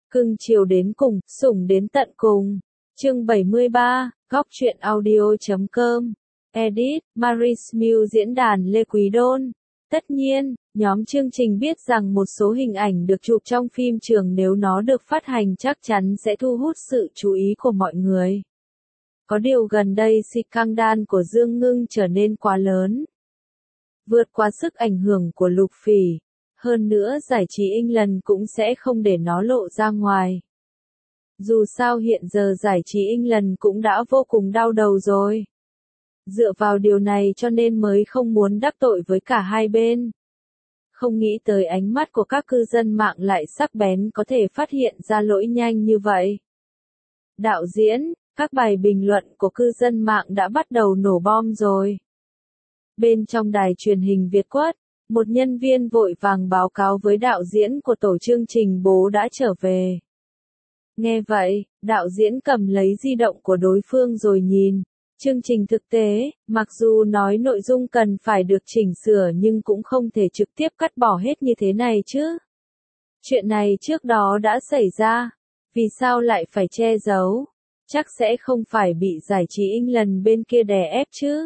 Cưng chiều đến cùng, sủng đến tận cùng. Chương 73, Góc truyện audio.com. Edit, Maris Mill diễn đàn Lê Quý Đôn. Tất nhiên, nhóm chương trình biết rằng một số hình ảnh được chụp trong phim trường nếu nó được phát hành chắc chắn sẽ thu hút sự chú ý của mọi người. Có điều gần đây scandal của Dương Ngưng trở nên quá lớn. Vượt qua sức ảnh hưởng của Lục Phỉ. Hơn nữa giải trí England cũng sẽ không để nó lộ ra ngoài. Dù sao hiện giờ giải trí England cũng đã vô cùng đau đầu rồi. Dựa vào điều này cho nên mới không muốn đắc tội với cả hai bên. Không nghĩ tới ánh mắt của các cư dân mạng lại sắc bén có thể phát hiện ra lỗi nhanh như vậy. Đạo diễn, các bài bình luận của cư dân mạng đã bắt đầu nổ bom rồi. Bên trong đài truyền hình Việt Quất, một nhân viên vội vàng báo cáo với đạo diễn của tổ chương trình Bố đã trở về. Nghe vậy, đạo diễn cầm lấy di động của đối phương rồi nhìn. Chương trình thực tế, mặc dù nói nội dung cần phải được chỉnh sửa nhưng cũng không thể trực tiếp cắt bỏ hết như thế này chứ. Chuyện này trước đó đã xảy ra. Vì sao lại phải che giấu? Chắc sẽ không phải bị giải trí England bên kia đè ép chứ.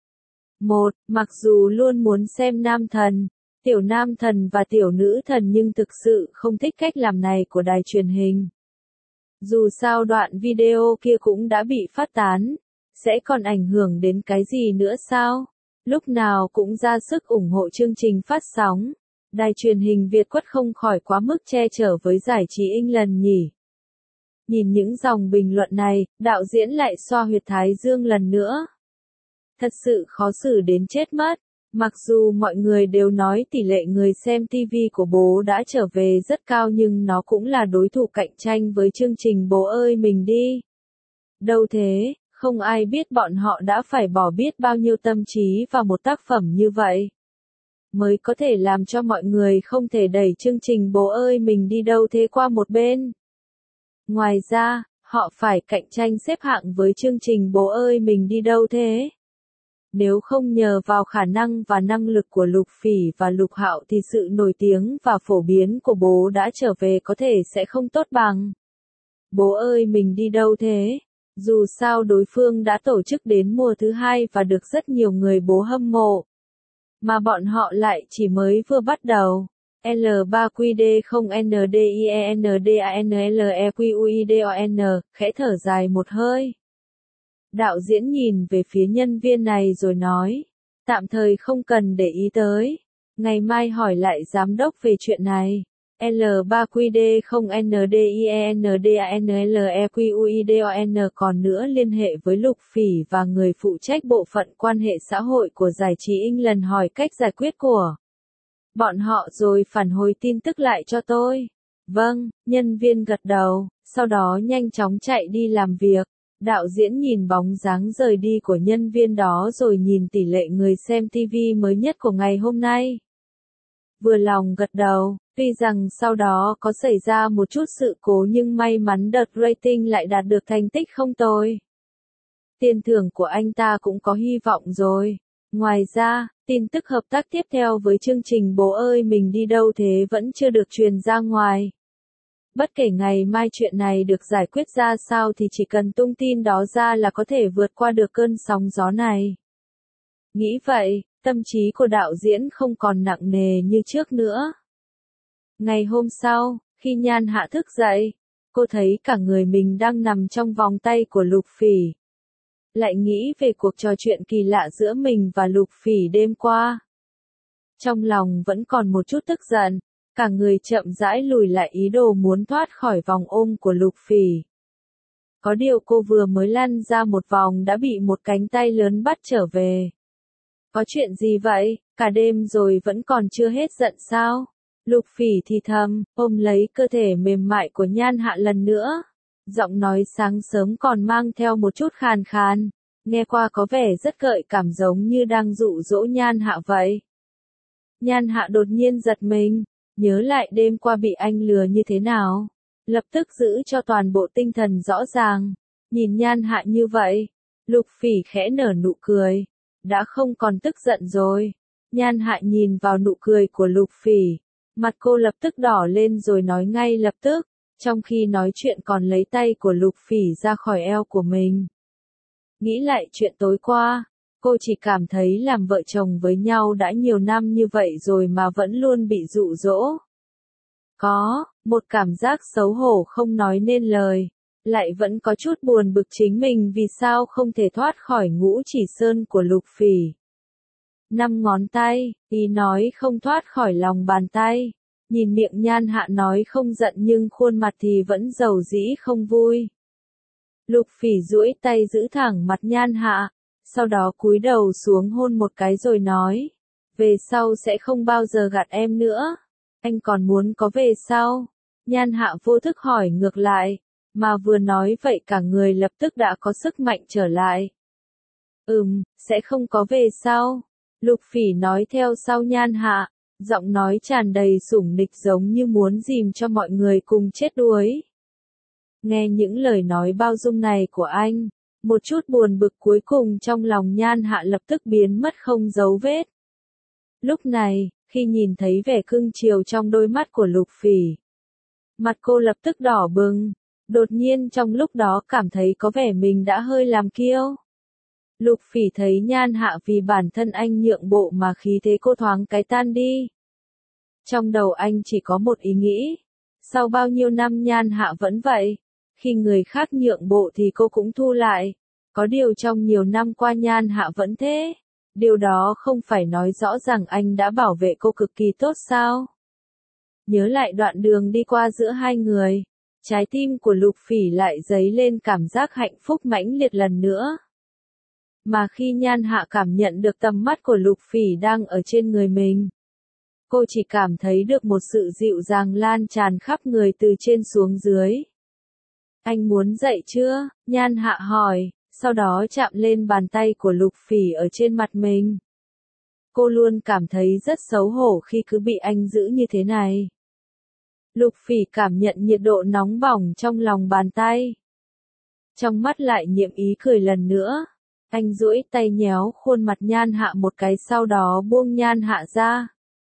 Mặc dù luôn muốn xem nam thần, tiểu nam thần và tiểu nữ thần nhưng thực sự không thích cách làm này của đài truyền hình. Dù sao đoạn video kia cũng đã bị phát tán, sẽ còn ảnh hưởng đến cái gì nữa sao? Lúc nào cũng ra sức ủng hộ chương trình phát sóng. Đài truyền hình Việt Quất không khỏi quá mức che chở với giải trí England nhỉ. Nhìn những dòng bình luận này, đạo diễn lại xoa huyệt thái dương lần nữa. Thật sự khó xử đến chết mất. Mặc dù mọi người đều nói tỷ lệ người xem TV của Bố đã trở về rất cao nhưng nó cũng là đối thủ cạnh tranh với chương trình Bố ơi mình đi. Đâu thế, không ai biết bọn họ đã phải bỏ biết bao nhiêu tâm trí vào một tác phẩm như vậy. Mới có thể làm cho mọi người không thể đẩy chương trình Bố ơi mình đi đâu thế qua một bên. Ngoài ra, họ phải cạnh tranh xếp hạng với chương trình Bố ơi mình đi đâu thế. Nếu không nhờ vào khả năng và năng lực của Lục Phỉ và Lục Hạo thì sự nổi tiếng và phổ biến của Bố đã trở về có thể sẽ không tốt bằng. Bố ơi mình đi đâu thế? Dù sao đối phương đã tổ chức đến mùa thứ 2 và được rất nhiều người Bố hâm mộ. Mà bọn họ lại chỉ mới vừa bắt đầu. L3QD0NDIENDANLEQUIDON, khẽ thở dài một hơi. Đạo diễn nhìn về phía nhân viên này rồi nói, tạm thời không cần để ý tới, ngày mai hỏi lại giám đốc về chuyện này. L3QD0NDIENDANLEQUIDON còn nữa liên hệ với Lục Phỉ và người phụ trách bộ phận quan hệ xã hội của giải trí England hỏi cách giải quyết của bọn họ rồi phản hồi tin tức lại cho tôi. Vâng, nhân viên gật đầu, sau đó nhanh chóng chạy đi làm việc. Đạo diễn nhìn bóng dáng rời đi của nhân viên đó rồi nhìn tỷ lệ người xem TV mới nhất của ngày hôm nay. Vừa lòng gật đầu, tuy rằng sau đó có xảy ra một chút sự cố nhưng may mắn đợt rating lại đạt được thành tích không tồi. Tiền thưởng của anh ta cũng có hy vọng rồi. Ngoài ra, tin tức hợp tác tiếp theo với chương trình Bố ơi mình đi đâu thế vẫn chưa được truyền ra ngoài. Bất kể ngày mai chuyện này được giải quyết ra sao thì chỉ cần tung tin đó ra là có thể vượt qua được cơn sóng gió này. Nghĩ vậy, tâm trí của đạo diễn không còn nặng nề như trước nữa. Ngày hôm sau, khi Nhan Hạ thức dậy, cô thấy cả người mình đang nằm trong vòng tay của Lục Phỉ. Lại nghĩ về cuộc trò chuyện kỳ lạ giữa mình và Lục Phỉ đêm qua. Trong lòng vẫn còn một chút tức giận. Cả người chậm rãi lùi lại ý đồ muốn thoát khỏi vòng ôm của Lục Phỉ. Có điều cô vừa mới lăn ra một vòng đã bị một cánh tay lớn bắt trở về. Có chuyện gì vậy, cả đêm rồi vẫn còn chưa hết giận sao? Lục Phỉ thì thầm, ôm lấy cơ thể mềm mại của Nhan Hạ lần nữa. Giọng nói sáng sớm còn mang theo một chút khàn khàn, nghe qua có vẻ rất gợi cảm giống như đang dụ dỗ Nhan Hạ vậy. Nhan Hạ đột nhiên giật mình. Nhớ lại đêm qua bị anh lừa như thế nào, lập tức giữ cho toàn bộ tinh thần rõ ràng, nhìn Nhan Hạ như vậy, Lục Phỉ khẽ nở nụ cười, đã không còn tức giận rồi. Nhan Hạ nhìn vào nụ cười của Lục Phỉ, mặt cô lập tức đỏ lên rồi nói ngay lập tức, Trong khi nói chuyện còn lấy tay của Lục Phỉ ra khỏi eo của mình. Nghĩ lại chuyện tối qua, cô chỉ cảm thấy làm vợ chồng với nhau đã nhiều năm như vậy rồi mà vẫn luôn bị dụ dỗ. Có, một cảm giác xấu hổ không nói nên lời, lại vẫn có chút buồn bực chính mình vì sao không thể thoát khỏi ngũ chỉ sơn của Lục Phỉ. 5 ngón tay, ý nói không thoát khỏi lòng bàn tay. Nhìn miệng Nhan Hạ nói không giận nhưng khuôn mặt thì vẫn dầu dĩ không vui. Lục Phỉ duỗi tay giữ thẳng mặt Nhan Hạ, sau đó cúi đầu xuống hôn một cái rồi nói, về sau sẽ không bao giờ gạt em nữa. Anh còn muốn có về sau? Nhan Hạ vô thức hỏi ngược lại, mà vừa nói vậy cả người lập tức đã có sức mạnh trở lại. Sẽ không có về sau. Lục Phỉ nói theo sau Nhan Hạ, giọng nói tràn đầy sủng nịch giống như muốn dìm cho mọi người cùng chết đuối. Nghe những lời nói bao dung này của anh, một chút buồn bực cuối cùng trong lòng Nhan Hạ lập tức biến mất không dấu vết. Lúc này, khi nhìn thấy vẻ cưng chiều trong đôi mắt của Lục Phỉ, mặt cô lập tức đỏ bừng, đột nhiên trong lúc đó cảm thấy có vẻ mình đã hơi làm kiêu. Lục Phỉ thấy Nhan Hạ vì bản thân anh nhượng bộ mà khí thế cô thoáng cái tan đi. Trong đầu anh chỉ có một ý nghĩ, sau bao nhiêu năm Nhan Hạ vẫn vậy, khi người khác nhượng bộ thì cô cũng thu lại, có điều trong nhiều năm qua Nhan Hạ vẫn thế, điều đó không phải nói rõ rằng anh đã bảo vệ cô cực kỳ tốt sao? Nhớ lại đoạn đường đi qua giữa hai người, trái tim của Lục Phỉ lại dấy lên cảm giác hạnh phúc mãnh liệt lần nữa. Mà khi Nhan Hạ cảm nhận được tầm mắt của Lục Phỉ đang ở trên người mình, cô chỉ cảm thấy được một sự dịu dàng lan tràn khắp người từ trên xuống dưới. Anh muốn dậy chưa? Nhan Hạ hỏi, sau đó chạm lên bàn tay của Lục Phỉ ở trên mặt mình. Cô luôn cảm thấy rất xấu hổ khi cứ bị anh giữ như thế này. Lục Phỉ cảm nhận nhiệt độ nóng bỏng trong lòng bàn tay. Trong mắt lại nhiệm ý cười lần nữa. Anh duỗi tay nhéo khuôn mặt Nhan Hạ một cái sau đó buông Nhan Hạ ra.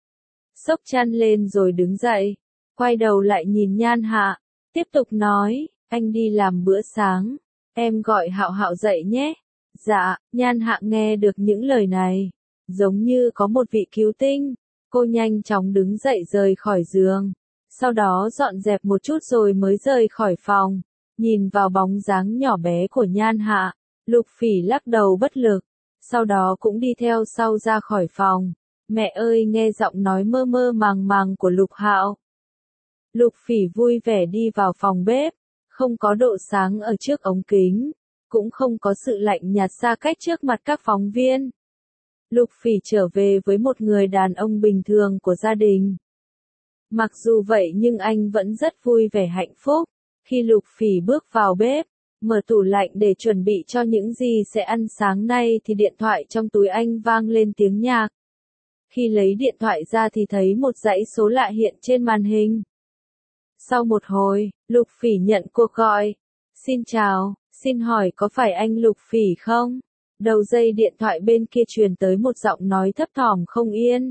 Xốc chăn lên rồi đứng dậy, quay đầu lại nhìn Nhan Hạ, tiếp tục nói, anh đi làm bữa sáng, em gọi Hạo Hạo dậy nhé. Dạ, Nhan Hạ nghe được những lời này, giống như có một vị cứu tinh, cô nhanh chóng đứng dậy rời khỏi giường, sau đó dọn dẹp một chút rồi mới rời khỏi phòng, nhìn vào bóng dáng nhỏ bé của Nhan Hạ, Lục Phỉ lắc đầu bất lực, sau đó cũng đi theo sau ra khỏi phòng. Mẹ ơi nghe giọng nói mơ mơ màng màng của Lục Hạo. Lục Phỉ vui vẻ đi vào phòng bếp, không có độ sáng ở trước ống kính, cũng không có sự lạnh nhạt xa cách trước mặt các phóng viên. Lục Phỉ trở về với một người đàn ông bình thường của gia đình. Mặc dù vậy nhưng anh vẫn rất vui vẻ hạnh phúc. Khi Lục Phỉ bước vào bếp, mở tủ lạnh để chuẩn bị cho những gì sẽ ăn sáng nay thì điện thoại trong túi anh vang lên tiếng nhạc. Khi lấy điện thoại ra thì thấy một dãy số lạ hiện trên màn hình. Sau một hồi, Lục Phỉ nhận cuộc gọi. Xin chào, xin hỏi có phải anh Lục Phỉ không? Đầu dây điện thoại bên kia truyền tới một giọng nói thấp thỏm không yên.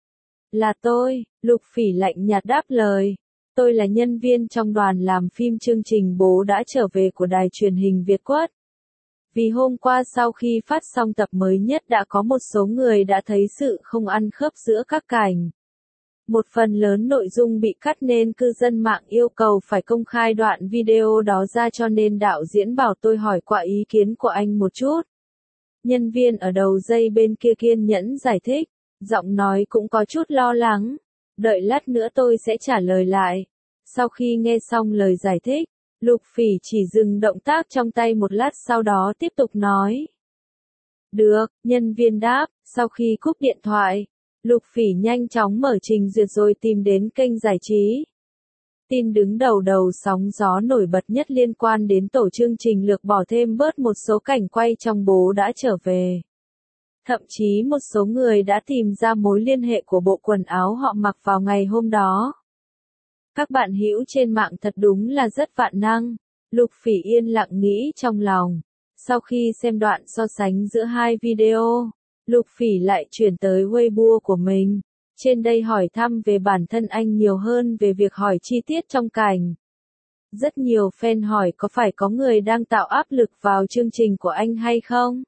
Là tôi, Lục Phỉ lạnh nhạt đáp lời. Tôi là nhân viên trong đoàn làm phim chương trình Bố đã trở về của đài truyền hình Việt Quất. Vì hôm qua sau khi phát xong tập mới nhất đã có một số người đã thấy sự không ăn khớp giữa các cảnh. Một phần lớn nội dung bị cắt nên cư dân mạng yêu cầu phải công khai đoạn video đó ra cho nên đạo diễn bảo tôi hỏi qua ý kiến của anh một chút. Nhân viên ở đầu dây bên kia kiên nhẫn giải thích, giọng nói cũng có chút lo lắng. Đợi lát nữa tôi sẽ trả lời lại. Sau khi nghe xong lời giải thích, Lục Phỉ chỉ dừng động tác trong tay một lát sau đó tiếp tục nói. Được, nhân viên đáp, sau khi cúp điện thoại, Lục Phỉ nhanh chóng mở trình duyệt rồi tìm đến kênh giải trí. Tin đứng đầu sóng gió nổi bật nhất liên quan đến tổ chương trình lược bỏ thêm bớt một số cảnh quay trong Bố đã trở về. Thậm chí một số người đã tìm ra mối liên hệ của bộ quần áo họ mặc vào ngày hôm đó. Các bạn hữu trên mạng thật đúng là rất vạn năng. Lục Phỉ yên lặng nghĩ trong lòng. Sau khi xem đoạn so sánh giữa hai video, Lục Phỉ lại chuyển tới Weibo của mình. Trên đây hỏi thăm về bản thân anh nhiều hơn về việc hỏi chi tiết trong cảnh. Rất nhiều fan hỏi có phải có người đang tạo áp lực vào chương trình của anh hay không?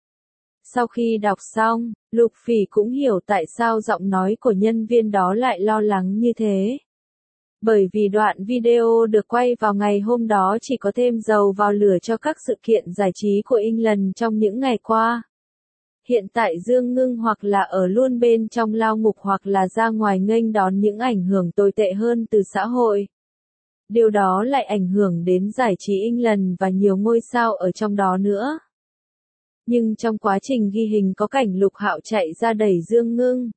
Sau khi đọc xong, Lục Phỉ cũng hiểu tại sao giọng nói của nhân viên đó lại lo lắng như thế. Bởi vì đoạn video được quay vào ngày hôm đó chỉ có thêm dầu vào lửa cho các sự kiện giải trí của England trong những ngày qua. Hiện tại Dương Ngưng hoặc là ở luôn bên trong lao ngục hoặc là ra ngoài nghênh đón những ảnh hưởng tồi tệ hơn từ xã hội. Điều đó lại ảnh hưởng đến giải trí England và nhiều ngôi sao ở trong đó nữa. Nhưng trong quá trình ghi hình có cảnh Lục Hạo chạy ra đẩy Dương Ngưng.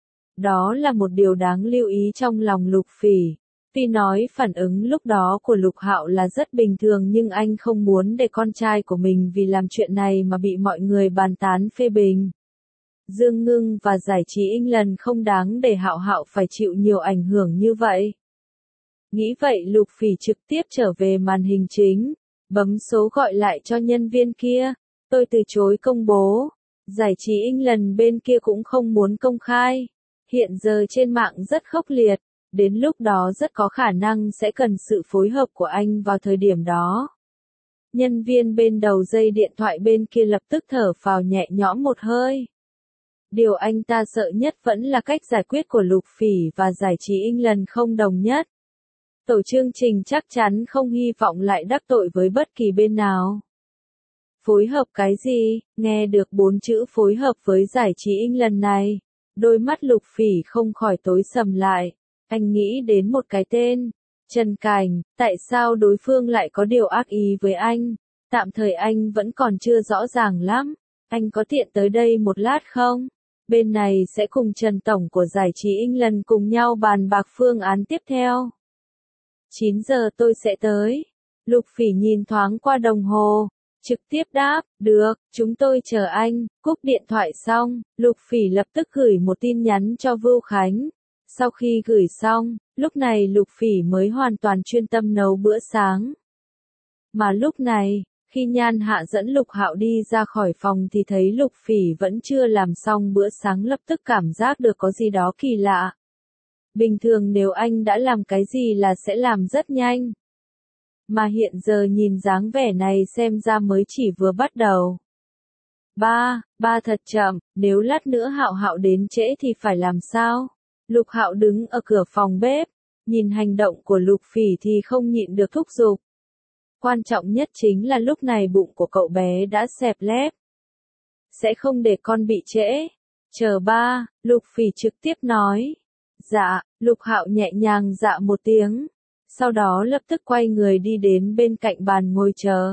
Đó là một điều đáng lưu ý trong lòng Lục Phỉ. Tuy nói phản ứng lúc đó của Lục Hạo là rất bình thường nhưng anh không muốn để con trai của mình vì làm chuyện này mà bị mọi người bàn tán phê bình. Dương Ngưng và giải trí England không đáng để Hạo Hạo phải chịu nhiều ảnh hưởng như vậy. Nghĩ vậy Lục Phỉ trực tiếp trở về màn hình chính, bấm số gọi lại cho nhân viên kia. Tôi từ chối công bố. Giải trí England bên kia cũng không muốn công khai. Hiện giờ trên mạng rất khốc liệt. Đến lúc đó rất có khả năng sẽ cần sự phối hợp của anh vào thời điểm đó. Nhân viên bên đầu dây điện thoại bên kia lập tức thở phào nhẹ nhõm một hơi. Điều anh ta sợ nhất vẫn là cách giải quyết của Lục Phỉ và giải trí England không đồng nhất. Tổ chương trình chắc chắn không hy vọng lại đắc tội với bất kỳ bên nào. Phối hợp cái gì? Nghe được 4 chữ phối hợp với giải trí England này. Đôi mắt Lục Phỉ không khỏi tối sầm lại. Anh nghĩ đến một cái tên. Trần Cảnh, tại sao đối phương lại có điều ác ý với anh? Tạm thời anh vẫn còn chưa rõ ràng lắm. Anh có tiện tới đây một lát không? Bên này sẽ cùng Trần Tổng của giải trí England cùng nhau bàn bạc phương án tiếp theo. 9 giờ tôi sẽ tới. Lục Phỉ nhìn thoáng qua đồng hồ. Trực tiếp đáp, được, chúng tôi chờ anh. Cúp điện thoại xong, Lục Phỉ lập tức gửi một tin nhắn cho Vưu Khánh. Sau khi gửi xong, lúc này Lục Phỉ mới hoàn toàn chuyên tâm nấu bữa sáng. Mà lúc này, khi Nhan Hạ dẫn Lục Hạo đi ra khỏi phòng thì thấy Lục Phỉ vẫn chưa làm xong bữa sáng, lập tức cảm giác được có gì đó kỳ lạ. Bình thường nếu anh đã làm cái gì là sẽ làm rất nhanh. Mà hiện giờ nhìn dáng vẻ này xem ra mới chỉ vừa bắt đầu. Ba thật chậm, nếu lát nữa Hạo Hạo đến trễ thì phải làm sao? Lục Hạo đứng ở cửa phòng bếp, nhìn hành động của Lục Phỉ thì không nhịn được thúc giục. Quan trọng nhất chính là lúc này bụng của cậu bé đã xẹp lép. Sẽ không để con bị trễ. Chờ ba, Lục Phỉ trực tiếp nói. Dạ, Lục Hạo nhẹ nhàng dạ một tiếng. Sau đó lập tức quay người đi đến bên cạnh bàn ngồi chờ.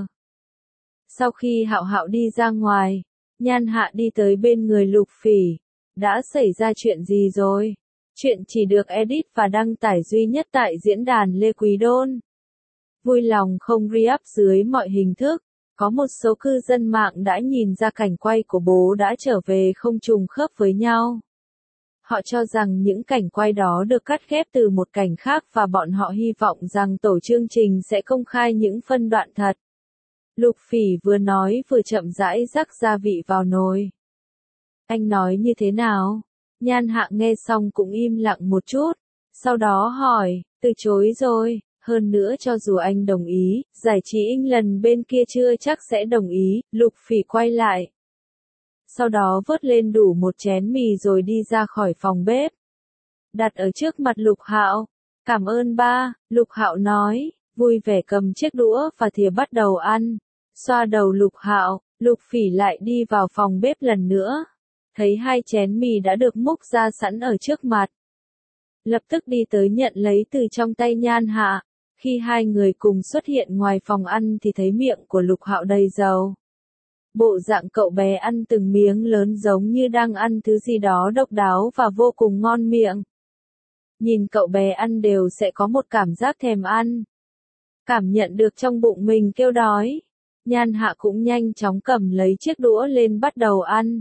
Sau khi Hạo Hạo đi ra ngoài, Nhan Hạ đi tới bên người Lục Phỉ. Đã xảy ra chuyện gì rồi? Chuyện chỉ được edit và đăng tải duy nhất tại diễn đàn Lê Quý Đôn. Vui lòng không re-up dưới mọi hình thức. Có một số cư dân mạng đã nhìn ra cảnh quay của bố đã trở về không trùng khớp với nhau. Họ cho rằng những cảnh quay đó được cắt ghép từ một cảnh khác và bọn họ hy vọng rằng tổ chương trình sẽ công khai những phân đoạn thật. Lục Phỉ vừa nói vừa chậm rãi rắc gia vị vào nồi. Anh nói như thế nào? Nhan Hạ nghe xong cũng im lặng một chút. Sau đó hỏi, từ chối rồi. Hơn nữa cho dù anh đồng ý, giải trí England bên kia chưa chắc sẽ đồng ý. Lục Phỉ quay lại. Sau đó vớt lên đủ một chén mì rồi đi ra khỏi phòng bếp. Đặt ở trước mặt Lục Hạo. Cảm ơn ba, Lục Hạo nói, vui vẻ cầm chiếc đũa và thìa bắt đầu ăn. Xoa đầu Lục Hạo, Lục Phỉ lại đi vào phòng bếp lần nữa. Thấy 2 chén mì đã được múc ra sẵn ở trước mặt. Lập tức đi tới nhận lấy từ trong tay Nhan Hạ. Khi hai người cùng xuất hiện ngoài phòng ăn thì thấy miệng của Lục Hạo đầy dầu. Bộ dạng cậu bé ăn từng miếng lớn giống như đang ăn thứ gì đó độc đáo và vô cùng ngon miệng. Nhìn cậu bé ăn đều sẽ có một cảm giác thèm ăn. Cảm nhận được trong bụng mình kêu đói. Nhan Hạ cũng nhanh chóng cầm lấy chiếc đũa lên bắt đầu ăn.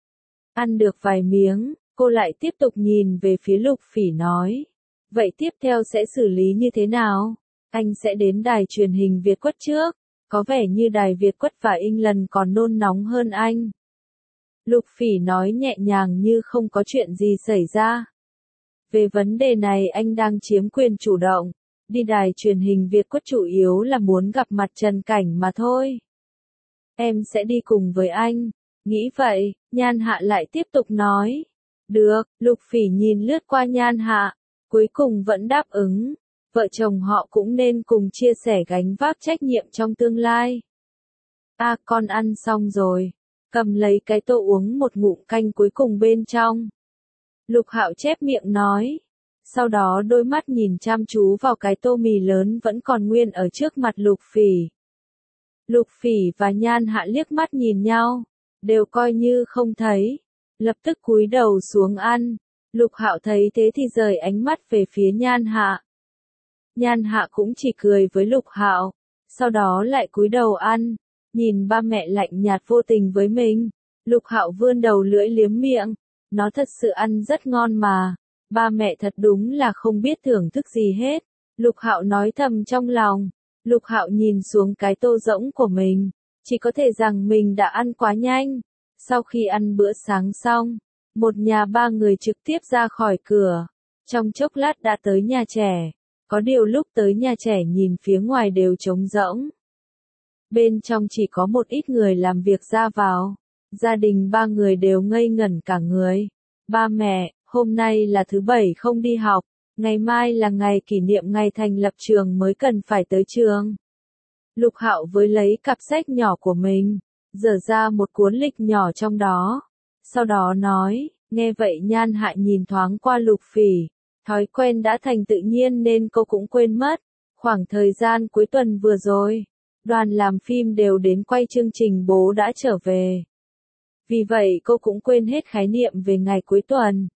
Ăn được vài miếng, cô lại tiếp tục nhìn về phía Lục Phỉ nói. Vậy tiếp theo sẽ xử lý như thế nào? Anh sẽ đến đài truyền hình Việt Quất trước. Có vẻ như đài Việt Quất và England còn nôn nóng hơn anh. Lục Phỉ nói nhẹ nhàng như không có chuyện gì xảy ra. Về vấn đề này anh đang chiếm quyền chủ động. Đi đài truyền hình Việt Quất chủ yếu là muốn gặp mặt Trần Cảnh mà thôi. Em sẽ đi cùng với anh. Nghĩ vậy, Nhan Hạ lại tiếp tục nói. Được, Lục Phỉ nhìn lướt qua Nhan Hạ, cuối cùng vẫn đáp ứng. Vợ chồng họ cũng nên cùng chia sẻ gánh vác trách nhiệm trong tương lai. Con ăn xong rồi. Cầm lấy cái tô uống một ngụm canh cuối cùng bên trong. Lục Hạo chép miệng nói. Sau đó đôi mắt nhìn chăm chú vào cái tô mì lớn vẫn còn nguyên ở trước mặt Lục Phỉ. Lục Phỉ và Nhan Hạ liếc mắt nhìn nhau, đều coi như không thấy, lập tức cúi đầu xuống ăn. Lục Hạo thấy thế thì rời ánh mắt về phía Nhan Hạ. Nhan Hạ cũng chỉ cười với Lục Hạo, sau đó lại cúi đầu ăn, nhìn ba mẹ lạnh nhạt vô tình với mình. Lục Hạo vươn đầu lưỡi liếm miệng, nó thật sự ăn rất ngon mà, ba mẹ thật đúng là không biết thưởng thức gì hết. Lục Hạo nói thầm trong lòng. Lục Hạo nhìn xuống cái tô rỗng của mình, chỉ có thể rằng mình đã ăn quá nhanh. Sau khi ăn bữa sáng xong, một nhà ba người trực tiếp ra khỏi cửa, trong chốc lát đã tới nhà trẻ. Có điều lúc tới nhà trẻ nhìn phía ngoài đều trống rỗng. Bên trong chỉ có một ít người làm việc ra vào. Gia đình ba người đều ngây ngẩn cả người. Ba mẹ, hôm nay là thứ Bảy không đi học, ngày mai là ngày kỷ niệm ngày thành lập trường mới cần phải tới trường. Lục Hạo với lấy cặp sách nhỏ của mình, dở ra một cuốn lịch nhỏ trong đó. Sau đó nói, nghe vậy Nhan Hạ nhìn thoáng qua Lục Phỉ. Thói quen đã thành tự nhiên nên cô cũng quên mất. Khoảng thời gian cuối tuần vừa rồi, đoàn làm phim đều đến quay chương trình Bố đã trở về. Vì vậy cô cũng quên hết khái niệm về ngày cuối tuần.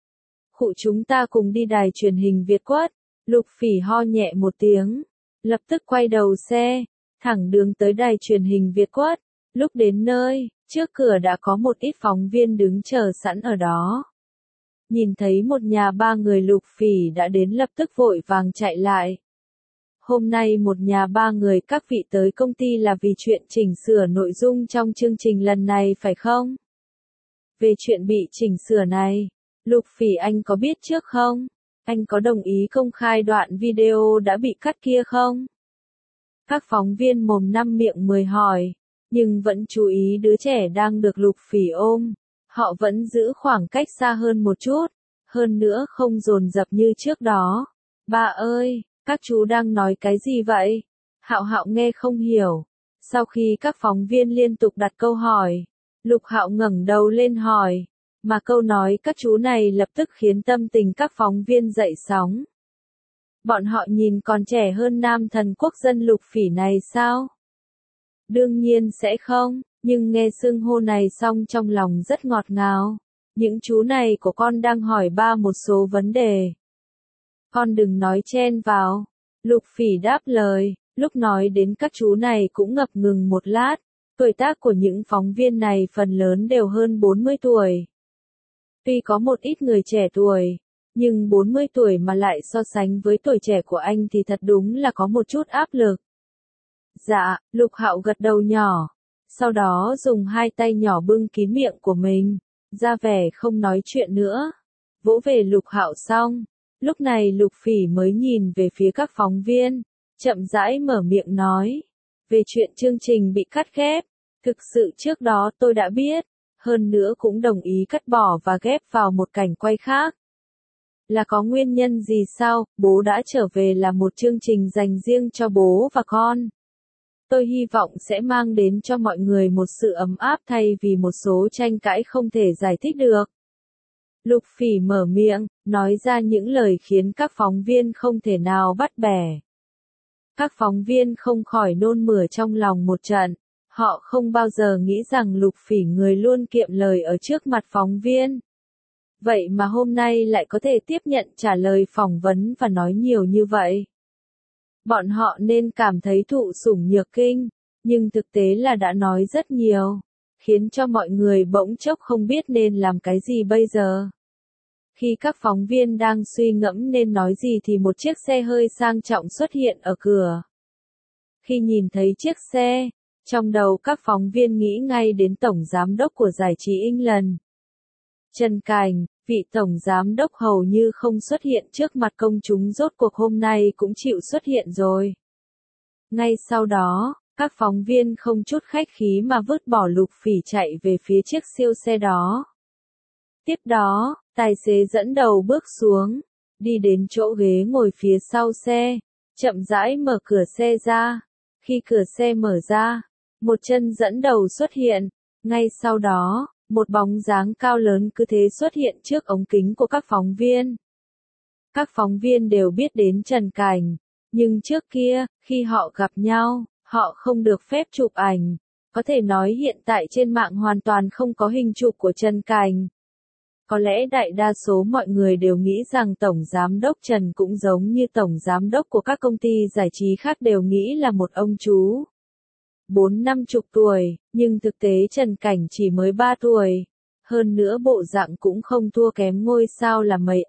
Chúng ta cùng đi đài truyền hình Việt Quất. Lục Phỉ ho nhẹ một tiếng, lập tức quay đầu xe, thẳng đường tới đài truyền hình Việt Quất. Lúc đến nơi, trước cửa đã có một ít phóng viên đứng chờ sẵn ở đó. Nhìn thấy một nhà ba người Lục Phỉ đã đến lập tức vội vàng chạy lại. Hôm nay một nhà ba người các vị tới công ty là vì chuyện chỉnh sửa nội dung trong chương trình lần này phải không? Về chuyện bị chỉnh sửa này, Lục Phỉ anh có biết trước không? Anh có đồng ý công khai đoạn video đã bị cắt kia không? Các phóng viên mồm năm miệng mười hỏi, nhưng vẫn chú ý đứa trẻ đang được Lục Phỉ ôm. Họ vẫn giữ khoảng cách xa hơn một chút, hơn nữa không dồn dập như trước đó. Ba ơi, các chú đang nói cái gì vậy? Hạo Hạo nghe không hiểu. Sau khi các phóng viên liên tục đặt câu hỏi, Lục Hạo ngẩng đầu lên hỏi, mà câu nói các chú này lập tức khiến tâm tình các phóng viên dậy sóng. Bọn họ nhìn còn trẻ hơn nam thần quốc dân Lục Phỉ này sao? Đương nhiên sẽ không, nhưng nghe xưng hô này xong trong lòng rất ngọt ngào. Những chú này của con đang hỏi ba một số vấn đề. Con đừng nói chen vào. Lục Phỉ đáp lời, lúc nói đến các chú này cũng ngập ngừng một lát. Tuổi tác của những phóng viên này phần lớn đều hơn 40 tuổi. Tuy có một ít người trẻ tuổi, nhưng 40 tuổi mà lại so sánh với tuổi trẻ của anh thì thật đúng là có một chút áp lực. Dạ, Lục Hạo gật đầu nhỏ, sau đó dùng hai tay nhỏ bưng kín miệng của mình, ra vẻ không nói chuyện nữa. Vỗ về Lục Hạo xong, lúc này Lục Phỉ mới nhìn về phía các phóng viên, chậm rãi mở miệng nói, về chuyện chương trình bị cắt ghép, thực sự trước đó tôi đã biết, hơn nữa cũng đồng ý cắt bỏ và ghép vào một cảnh quay khác. Là có nguyên nhân gì sao? Bố đã trở về là một chương trình dành riêng cho bố và con. Tôi hy vọng sẽ mang đến cho mọi người một sự ấm áp thay vì một số tranh cãi không thể giải thích được. Lục Phỉ mở miệng, nói ra những lời khiến các phóng viên không thể nào bắt bẻ. Các phóng viên không khỏi nôn mửa trong lòng một trận. Họ không bao giờ nghĩ rằng Lục Phỉ người luôn kiệm lời ở trước mặt phóng viên. Vậy mà hôm nay lại có thể tiếp nhận trả lời phỏng vấn và nói nhiều như vậy. Bọn họ nên cảm thấy thụ sủng nhược kinh, nhưng thực tế là đã nói rất nhiều, khiến cho mọi người bỗng chốc không biết nên làm cái gì bây giờ. Khi các phóng viên đang suy ngẫm nên nói gì thì một chiếc xe hơi sang trọng xuất hiện ở cửa. Khi nhìn thấy chiếc xe, trong đầu các phóng viên nghĩ ngay đến tổng giám đốc của giải trí England. Trần Cảnh, Vị tổng giám đốc hầu như không xuất hiện trước mặt công chúng rốt cuộc hôm nay cũng chịu xuất hiện rồi. Ngay sau đó, các phóng viên không chút khách khí mà vứt bỏ Lục Phỉ chạy về phía chiếc siêu xe đó. Tiếp đó, tài xế dẫn đầu bước xuống, đi đến chỗ ghế ngồi phía sau xe, chậm rãi mở cửa xe ra. Khi cửa xe mở ra, một chân dẫn đầu xuất hiện, ngay sau đó, một bóng dáng cao lớn cứ thế xuất hiện trước ống kính của các phóng viên. Các phóng viên đều biết đến Trần Cảnh, nhưng trước kia, khi họ gặp nhau, họ không được phép chụp ảnh. Có thể nói hiện tại trên mạng hoàn toàn không có hình chụp của Trần Cảnh. Có lẽ đại đa số mọi người đều nghĩ rằng Tổng Giám đốc Trần cũng giống như Tổng Giám đốc của các công ty giải trí khác đều nghĩ là một ông chú 40-50 tuổi, nhưng thực tế Trần Cảnh chỉ mới 3 tuổi. Hơn nữa bộ dạng cũng không thua kém ngôi sao là mấy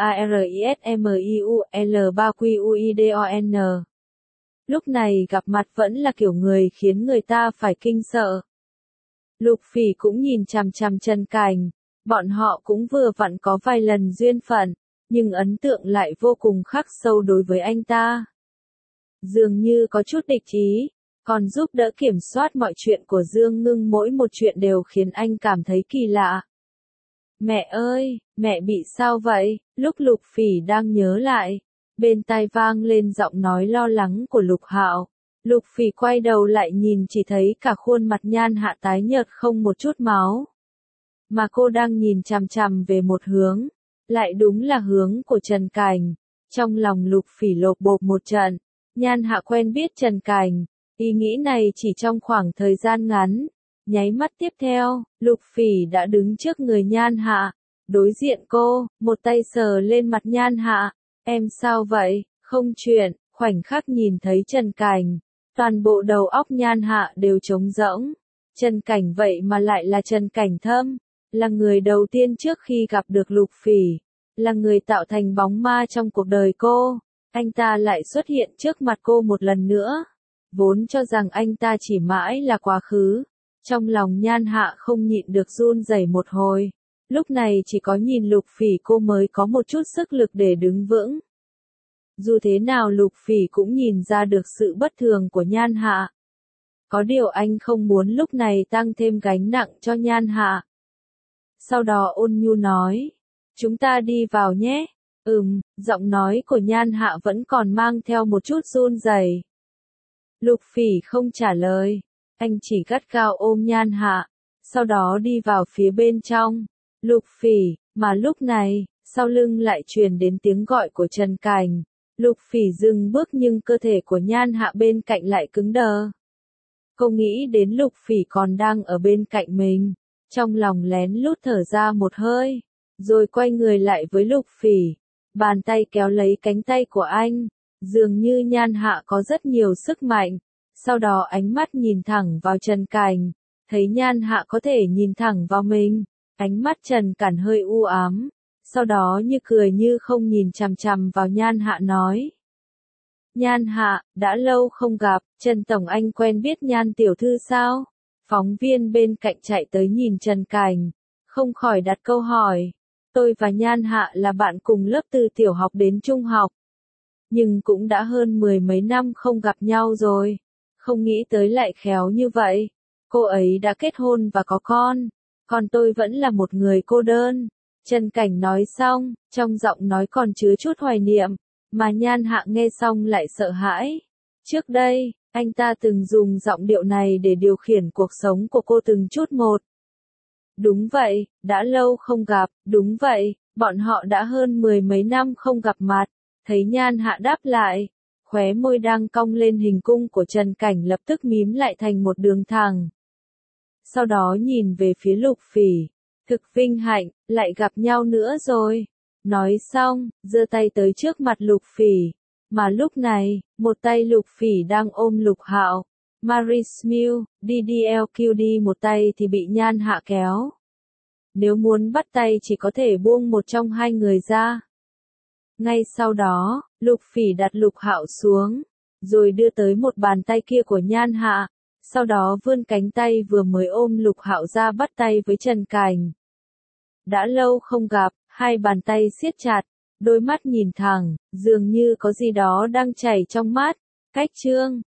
MARISMIUL3QUIDON. Lúc này gặp mặt vẫn là kiểu người khiến người ta phải kinh sợ. Lục Phỉ cũng nhìn chằm chằm Trần Cảnh, bọn họ cũng vừa vặn có vài lần duyên phận, nhưng ấn tượng lại vô cùng khắc sâu đối với anh ta. Dường như có chút địch ý, còn giúp đỡ kiểm soát mọi chuyện của Dương Ngưng, mỗi một chuyện đều khiến anh cảm thấy kỳ lạ. Mẹ ơi, mẹ bị sao vậy? Lúc Lục Phỉ đang nhớ lại, bên tai vang lên giọng nói lo lắng của Lục Hạo. Lục Phỉ quay đầu lại nhìn chỉ thấy cả khuôn mặt Nhan Hạ tái nhợt không một chút máu. Mà cô đang nhìn chằm chằm về một hướng, lại đúng là hướng của Trần Cảnh. Trong lòng Lục Phỉ lột bột một trận, Nhan Hạ quen biết Trần Cảnh, ý nghĩ này chỉ trong khoảng thời gian ngắn. Nháy mắt tiếp theo, Lục Phỉ đã đứng trước người Nhan Hạ, đối diện cô, một tay sờ lên mặt Nhan Hạ. Em sao vậy? Không chuyện. Khoảnh khắc nhìn thấy Trần Cảnh, toàn bộ đầu óc Nhan Hạ đều trống rỗng. Trần Cảnh vậy mà lại là Trần Cảnh Thâm, là người đầu tiên trước khi gặp được Lục Phỉ, là người tạo thành bóng ma trong cuộc đời cô. Anh ta lại xuất hiện trước mặt cô một lần nữa. Vốn cho rằng anh ta chỉ mãi là quá khứ. Trong lòng Nhan Hạ không nhịn được run rẩy một hồi. Lúc này chỉ có nhìn Lục Phỉ cô mới có một chút sức lực để đứng vững. Dù thế nào Lục Phỉ cũng nhìn ra được sự bất thường của Nhan Hạ. Có điều anh không muốn lúc này tăng thêm gánh nặng cho Nhan Hạ. Sau đó ôn nhu nói, chúng ta đi vào nhé. Giọng nói của Nhan Hạ vẫn còn mang theo một chút run rẩy. Lục Phỉ không trả lời, anh chỉ gắt gao ôm Nhan Hạ, sau đó đi vào phía bên trong. Lục Phỉ, mà lúc này, sau lưng lại truyền đến tiếng gọi của Trần Cảnh. Lục Phỉ dừng bước nhưng cơ thể của Nhan Hạ bên cạnh lại cứng đờ. Cô nghĩ đến Lục Phỉ còn đang ở bên cạnh mình, trong lòng lén lút thở ra một hơi, rồi quay người lại với Lục Phỉ, bàn tay kéo lấy cánh tay của anh, dường như Nhan Hạ có rất nhiều sức mạnh. Sau đó ánh mắt nhìn thẳng vào Trần Cảnh, thấy Nhan Hạ có thể nhìn thẳng vào mình, ánh mắt Trần Cảnh hơi u ám, sau đó như cười như không nhìn chằm chằm vào Nhan Hạ nói. Nhan Hạ, đã lâu không gặp, Trần Tổng anh quen biết Nhan Tiểu Thư sao? Phóng viên bên cạnh chạy tới nhìn Trần Cảnh, không khỏi đặt câu hỏi. Tôi và Nhan Hạ là bạn cùng lớp từ tiểu học đến trung học, nhưng cũng đã hơn 10 mấy năm không gặp nhau rồi. Không nghĩ tới lại khéo như vậy. Cô ấy đã kết hôn và có con, còn tôi vẫn là một người cô đơn. Trần Cảnh nói xong, trong giọng nói còn chứa chút hoài niệm, mà Nhan Hạ nghe xong lại sợ hãi. Trước đây, anh ta từng dùng giọng điệu này để điều khiển cuộc sống của cô từng chút một. Đúng vậy, đã lâu không gặp, đúng vậy, bọn họ đã hơn 10 mấy năm không gặp mặt. Thấy Nhan Hạ đáp lại, khóe môi đang cong lên hình cung của Trần Cảnh lập tức mím lại thành một đường thẳng. Sau đó nhìn về phía Lục Phỉ, thực vinh hạnh, lại gặp nhau nữa rồi. Nói xong, giơ tay tới trước mặt Lục Phỉ, mà lúc này, một tay Lục Phỉ đang ôm Lục Hạo, Marismil, DDLQD một tay thì bị Nhan Hạ kéo. Nếu muốn bắt tay chỉ có thể buông một trong hai người ra. Ngay sau đó, Lục Phỉ đặt Lục Hạo xuống, rồi đưa tới một bàn tay kia của Nhan Hạ, sau đó vươn cánh tay vừa mới ôm Lục Hạo ra bắt tay với Trần Cảnh. đã lâu không gặp, hai bàn tay siết chặt, đôi mắt nhìn thẳng, dường như có gì đó đang chảy trong mắt. Cách Trương